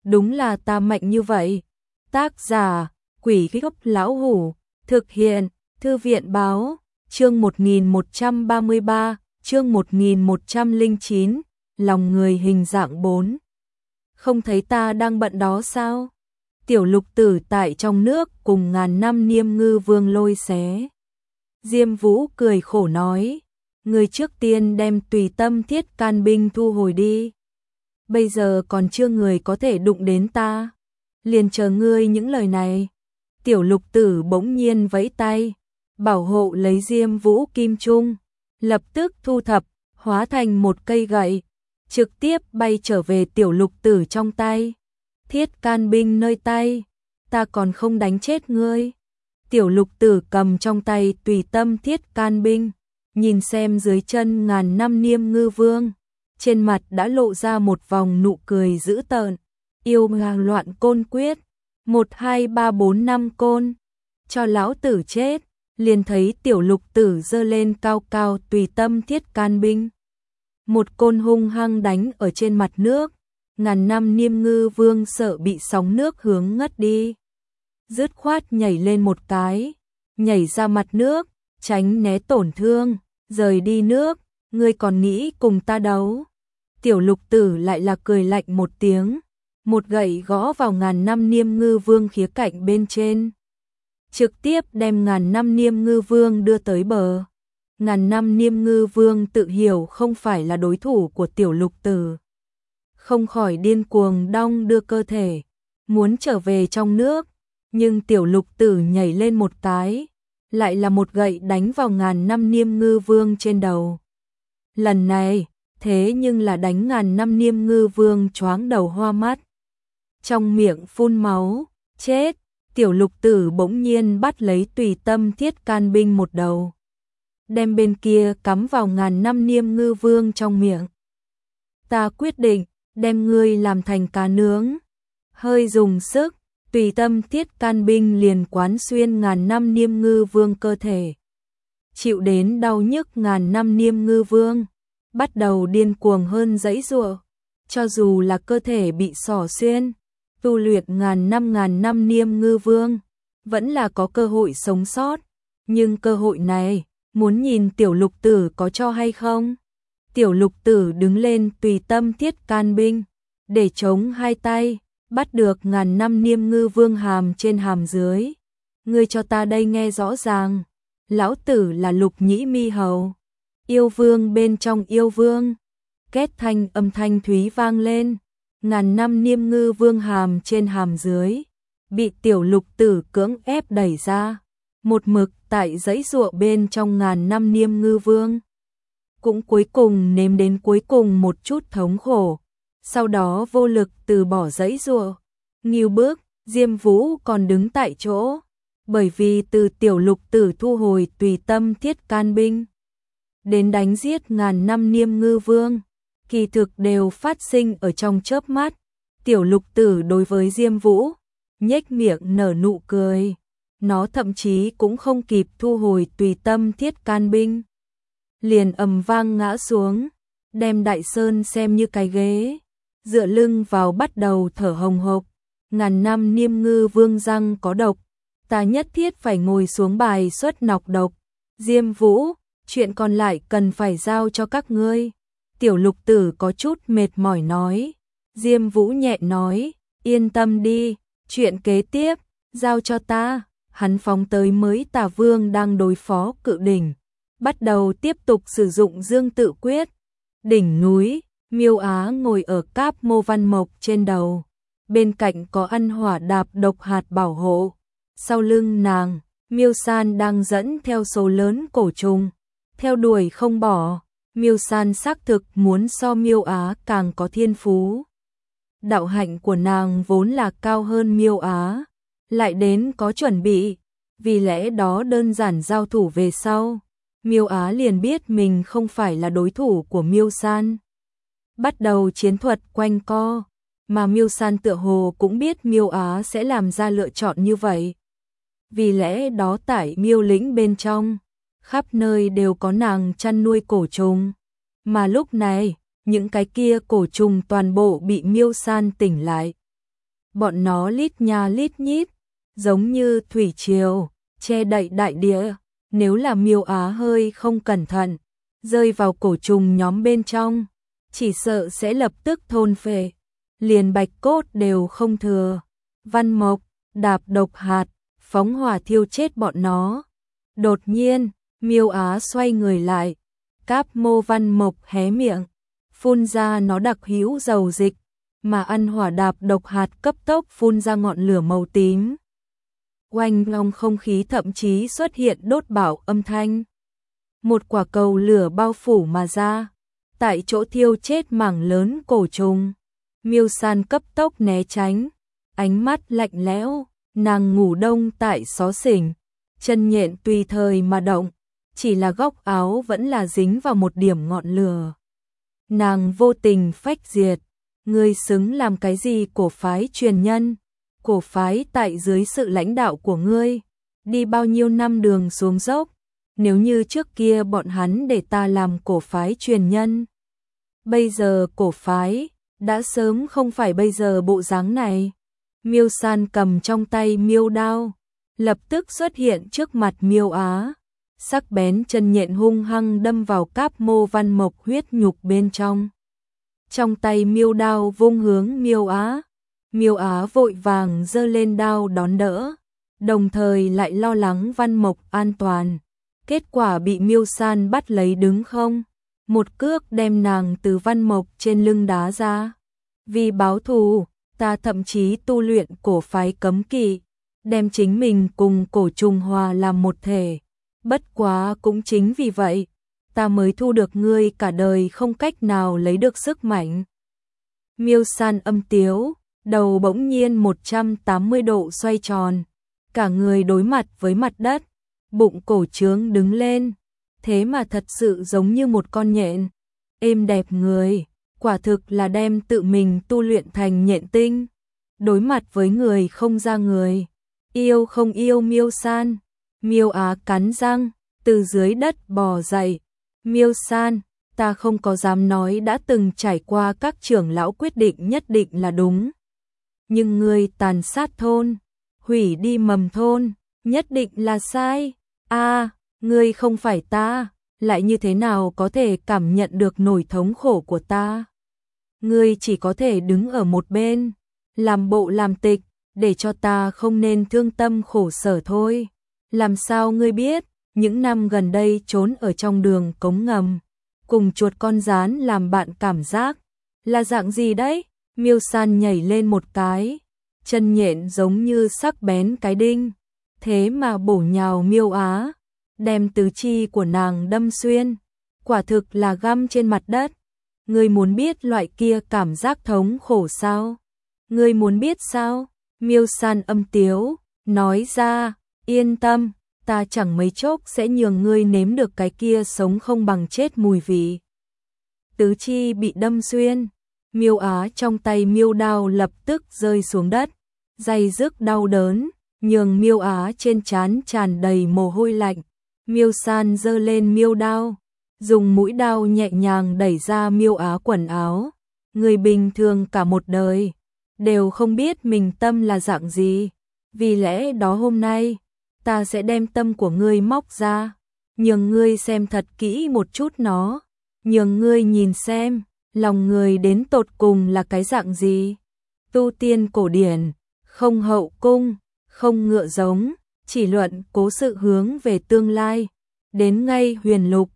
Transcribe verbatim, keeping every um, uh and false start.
đúng là ta mạnh như vậy. Tác giả, Quỷ Gốc Lão Hủ, thực hiện, Thư viện Báo, chương một nghìn một trăm ba mươi ba, chương một nghìn một trăm lẻ chín, lòng người hình dạng bốn. Không thấy ta đang bận đó sao? Tiểu Lục Tử tại trong nước cùng ngàn năm Niêm Ngư Vương lôi xé. Diêm Vũ cười khổ nói, người trước tiên đem Tùy Tâm Thiết Can binh thu hồi đi. Bây giờ còn chưa người có thể đụng đến ta, liền chờ ngươi những lời này. Tiểu Lục Tử bỗng nhiên vẫy tay, bảo hộ lấy Diêm Vũ kim trung, lập tức thu thập, hóa thành một cây gậy, trực tiếp bay trở về Tiểu Lục Tử trong tay. Thiết can binh nơi tay, ta còn không đánh chết ngươi. Tiểu Lục Tử cầm trong tay Tùy Tâm Thiết Can binh, nhìn xem dưới chân ngàn năm Niêm Ngư Vương, trên mặt đã lộ ra một vòng nụ cười dữ tợn. Yêu hàng loạn côn quyết, một hai ba bốn năm côn, cho lão tử chết. Liền thấy Tiểu Lục Tử giơ lên cao cao Tùy Tâm Thiết Can binh, một côn hung hăng đánh ở trên mặt nước. Ngàn năm Niêm Ngư Vương sợ bị sóng nước hướng ngất đi, dứt khoát nhảy lên một cái, nhảy ra mặt nước, tránh né tổn thương, rời đi nước. Ngươi còn nghĩ cùng ta đấu? Tiểu Lục Tử lại là cười lạnh một tiếng, một gậy gõ vào ngàn năm Niêm Ngư Vương khía cạnh bên trên, trực tiếp đem ngàn năm Niêm Ngư Vương đưa tới bờ. Ngàn năm Niêm Ngư Vương tự hiểu không phải là đối thủ của Tiểu Lục Tử, không khỏi điên cuồng đong đưa cơ thể, muốn trở về trong nước, nhưng Tiểu Lục Tử nhảy lên một cái, lại là một gậy đánh vào ngàn năm Niêm Ngư Vương trên đầu. Lần này, thế nhưng là đánh ngàn năm Niêm Ngư Vương choáng đầu hoa mắt, trong miệng phun máu, chết. Tiểu Lục Tử bỗng nhiên bắt lấy Tùy Tâm Thiết Can binh một đầu, đem bên kia cắm vào ngàn năm Niêm Ngư Vương trong miệng. Ta quyết định đem ngươi làm thành cá nướng. Hơi dùng sức, Tùy Tâm Thiết Can binh liền quán xuyên ngàn năm Niêm Ngư Vương cơ thể. Chịu đến đau nhức ngàn năm Niêm Ngư Vương bắt đầu điên cuồng hơn giãy giụa, cho dù là cơ thể bị xỏ xuyên, tu luyện ngàn năm ngàn năm Niêm Ngư Vương vẫn là có cơ hội sống sót, nhưng cơ hội này muốn nhìn Tiểu Lục Tử có cho hay không. Tiểu Lục Tử đứng lên Tùy Tâm Thiết Can binh, để chống hai tay, bắt được ngàn năm Niêm Ngư Vương hàm trên hàm dưới. Ngươi cho ta đây nghe rõ ràng, lão tử là Lục Nhĩ Mi Hầu, yêu vương bên trong yêu vương. Két thanh âm thanh thúy vang lên, ngàn năm Niêm Ngư Vương hàm trên hàm dưới bị Tiểu Lục Tử cưỡng ép đẩy ra, một mực tại giãy giụa bên trong ngàn năm Niêm Ngư Vương cũng cuối cùng nếm đến cuối cùng một chút thống khổ, sau đó vô lực từ bỏ giãy giụa. Nghêu bước, Diêm Vũ còn đứng tại chỗ, bởi vì từ Tiểu Lục Tử thu hồi Tùy Tâm Thiết Can binh đến đánh giết ngàn năm Niêm Ngư Vương, kỳ thực đều phát sinh ở trong chớp mắt. Tiểu Lục Tử đối với Diêm Vũ nhếch miệng nở nụ cười, nó thậm chí cũng không kịp thu hồi Tùy Tâm Thiết Can binh, liền ầm vang ngã xuống, đem Đại Sơn xem như cái ghế, dựa lưng vào bắt đầu thở hồng hộc. Ngàn năm Niêm Ngư Vương răng có độc, ta nhất thiết phải ngồi xuống bài xuất nọc độc. Diêm Vũ, chuyện còn lại cần phải giao cho các ngươi. Tiểu Lục Tử có chút mệt mỏi nói. Diêm Vũ nhẹ nói, yên tâm đi, chuyện kế tiếp giao cho ta. Hắn phóng tới mới Tà Vương đang đối phó cự đỉnh, bắt đầu tiếp tục sử dụng Dương Tự Quyết. Đỉnh núi, Miêu Á ngồi ở Cáp Mô Văn Mộc trên đầu, bên cạnh có ăn hỏa đạp độc hạt bảo hộ. Sau lưng nàng, Miêu San đang dẫn theo số lớn cổ trùng, theo đuổi không bỏ. Miêu San xác thực muốn so Miêu Á càng có thiên phú. Đạo hạnh của nàng vốn là cao hơn Miêu Á, lại đến có chuẩn bị, vì lẽ đó đơn giản giao thủ về sau, Miêu Á liền biết mình không phải là đối thủ của Miêu San. Bắt đầu chiến thuật quanh co, mà Miêu San tựa hồ cũng biết Miêu Á sẽ làm ra lựa chọn như vậy. Vì lẽ đó tại Miêu lĩnh bên trong, khắp nơi đều có nàng chăn nuôi cổ trùng, mà lúc này, những cái kia cổ trùng toàn bộ bị Miêu San tỉnh lại. bọn nó lít nha lít nhít, giống như thủy triều, che đậy đại địa, nếu là Miêu Á hơi không cẩn thận, rơi vào cổ trùng nhóm bên trong, chỉ sợ sẽ lập tức thôn phệ, liền bạch cốt đều không thừa. Văn Mộc đạp độc hạt, phóng hỏa thiêu chết bọn nó. Đột nhiên, Miêu Á xoay người lại, Cáp Mô Văn Mộc hé miệng, phun ra nó đặc hữu dầu dịch, mà ăn hỏa đạp độc hạt cấp tốc phun ra ngọn lửa màu tím. Oanh long không khí thậm chí xuất hiện đốt bạo âm thanh. Một quả cầu lửa bao phủ mà ra, tại chỗ thiêu chết mảng lớn cổ trùng. Miêu San cấp tốc né tránh, ánh mắt lạnh lẽo, nàng ngủ đông tại xó xỉnh, chân nhện tùy thời mà động, chỉ là góc áo vẫn là dính vào một điểm ngọn lửa. Nàng vô tình phách diệt, ngươi xứng làm cái gì cổ phái truyền nhân? Cổ phái tại dưới sự lãnh đạo của ngươi, đi bao nhiêu năm đường xuống dốc, nếu như trước kia bọn hắn để ta làm cổ phái truyền nhân. Bây giờ cổ phái, đã sớm không phải bây giờ bộ dáng này. Miêu San cầm trong tay miêu đao, lập tức xuất hiện trước mặt Miêu Á, sắc bén chân nhện hung hăng đâm vào Cáp Mô Văn Mộc huyết nhục bên trong. Trong tay miêu đao vung hướng Miêu Á, Miêu Á vội vàng giơ lên đao đón đỡ, đồng thời lại lo lắng Văn Mộc an toàn. Kết quả bị Miêu San bắt lấy đứng không, một cước đem nàng từ Văn Mộc trên lưng đá ra. Vì báo thù, ta thậm chí tu luyện cổ phái cấm kỵ, đem chính mình cùng cổ trùng hòa làm một thể. Bất quá cũng chính vì vậy, ta mới thu được ngươi cả đời không cách nào lấy được sức mạnh. Miêu San âm tiếu, đầu bỗng nhiên một trăm tám mươi độ xoay tròn, cả người đối mặt với mặt đất, bụng cổ trướng đứng lên, thế mà thật sự giống như một con nhện, êm đẹp người, quả thực là đem tự mình tu luyện thành nhện tinh. Đối mặt với người không ra người, yêu không yêu Miêu San. Miêu Á cắn răng, từ dưới đất bò dậy. Miêu San, ta không có dám nói đã từng trải qua các trưởng lão quyết định nhất định là đúng. Nhưng ngươi tàn sát thôn, hủy đi mầm thôn, nhất định là sai. A, à, ngươi không phải ta, lại như thế nào có thể cảm nhận được nỗi thống khổ của ta? Ngươi chỉ có thể đứng ở một bên, làm bộ làm tịch, để cho ta không nên thương tâm khổ sở thôi. Làm sao ngươi biết, những năm gần đây trốn ở trong đường cống ngầm, cùng chuột con rán làm bạn cảm giác, là dạng gì đấy? Miêu San nhảy lên một cái, chân nhện giống như sắc bén cái đinh, thế mà bổ nhào Miêu Á, đem tứ chi của nàng đâm xuyên, quả thực là găm trên mặt đất. Ngươi muốn biết loại kia cảm giác thống khổ sao? Ngươi muốn biết sao? Miêu San âm tiếu, nói ra, yên tâm, ta chẳng mấy chốc sẽ nhường ngươi nếm được cái kia sống không bằng chết mùi vị. Tứ chi bị đâm xuyên, Miêu Á trong tay miêu đao lập tức rơi xuống đất, day dứt đau đớn, nhường Miêu Á trên trán tràn đầy mồ hôi lạnh. Miêu San giơ lên miêu đao, dùng mũi đao nhẹ nhàng đẩy ra Miêu Á quần áo. Người bình thường cả một đời đều không biết mình tâm là dạng gì, vì lẽ đó hôm nay ta sẽ đem tâm của ngươi móc ra, nhường ngươi xem thật kỹ một chút nó, nhường ngươi nhìn xem lòng người đến tột cùng là cái dạng gì. Tu tiên cổ điển, không hậu cung, không ngựa giống, chỉ luận cố sự hướng về tương lai. Đến ngay huyền lục,